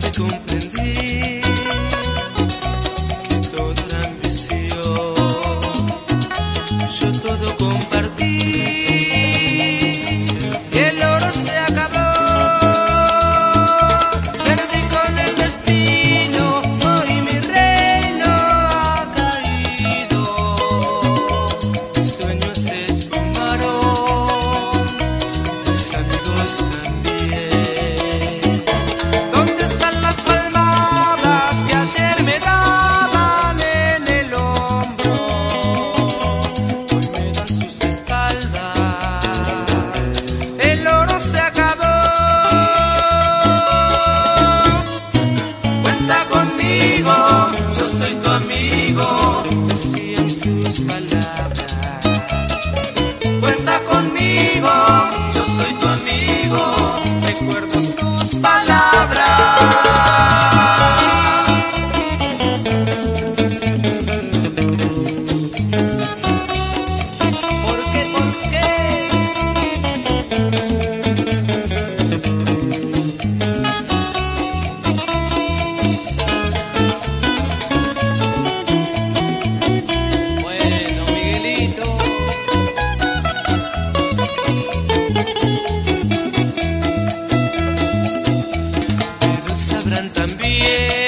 comprendí que todo era ambición. Yo todo compartí y el oro se acabó. Perdí con el destino, hoy mi reino ha caído. Mis sueños se esfumaron, mis amigos también. ¿Dónde están las palmadas que ayer me daban en el hombro? Hoy me dan sus espaldas. El oro se acabó. Cuenta conmigo, yo soy tu amigo, decían sus palabras. Cuenta conmigo, yo soy tu amigo, recuerdo sus palabras. ¿Por qué? ¿Por qué? Bueno, Miguelito. Pero sabrán también